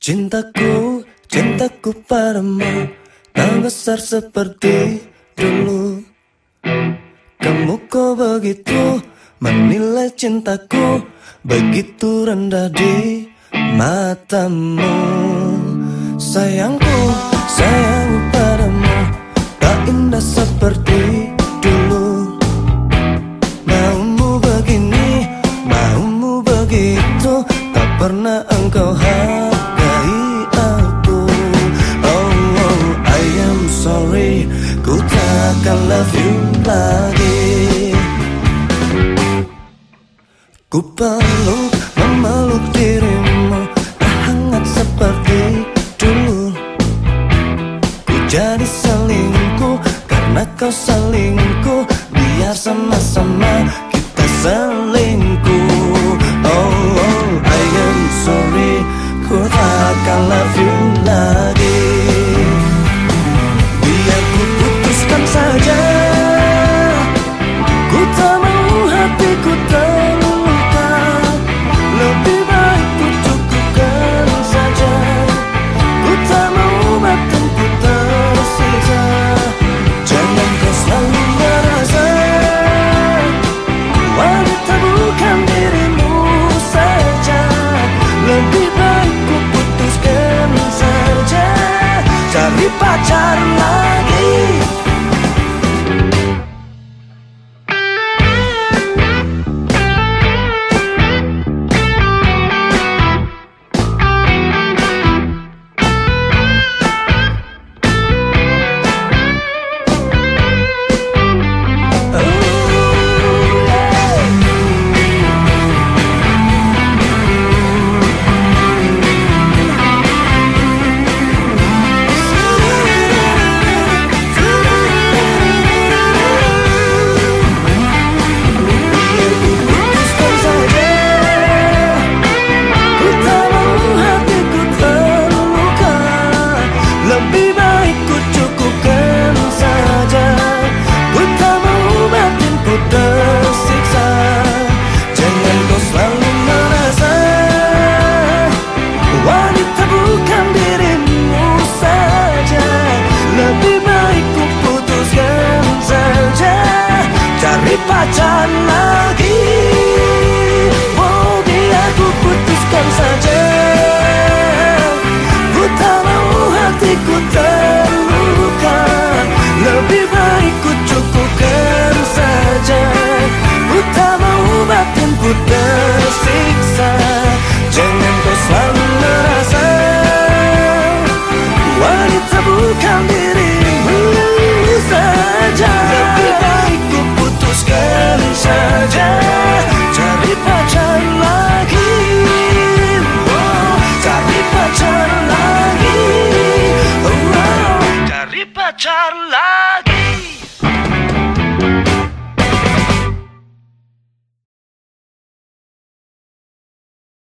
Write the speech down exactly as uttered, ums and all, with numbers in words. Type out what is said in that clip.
Cintaku, cintaku padamu tak besar seperti dulu. Kamu kok begitu menilai cintaku, begitu rendah di matamu. Sayangku, sayangku padamu tak indah seperti dulu. Maumu begini, maumu begitu, tak pernah engkau hargai aku. Oh, oh, I am sorry, ku takkan love you lagi. Ku peluk, memeluk dirimu, tak hangat seperti dulu. Ku jadi selingkuh karena kau selingkuh, biar sama-sama kita selingkuh. Oh, oh, I am sorry, ku takkan love you lagi. Biar ku putuskan saja, ku tak mau hatiku terluka. Lebih baik ku cukupkan saja, ku tak mau batinku tersiksa. Jangan kau selalu merasa wanita bukan dirimu saja. Lebih baik ku putuskan saja, cari pacar lagi. Lebih baik ku cukupkan saja, ku tak mau batinku tersiksa. Jangan kau selalu merasa wanita bukan dirimu saja. Lebih baik ku putuskan saja, cari pacar lagi. Oh, biar ku putuskan saja, ku tak mau hatiku terluka. Lebih baik ku cukupkan saja, ku tak mau batinku tersiksa. Jangan kau selalu merasa wanita bukan dirimu saja. Lebih baik ku putuskan saja, cari pacar lagi. Oh, cari pacar lagi. Cari pacar lagi.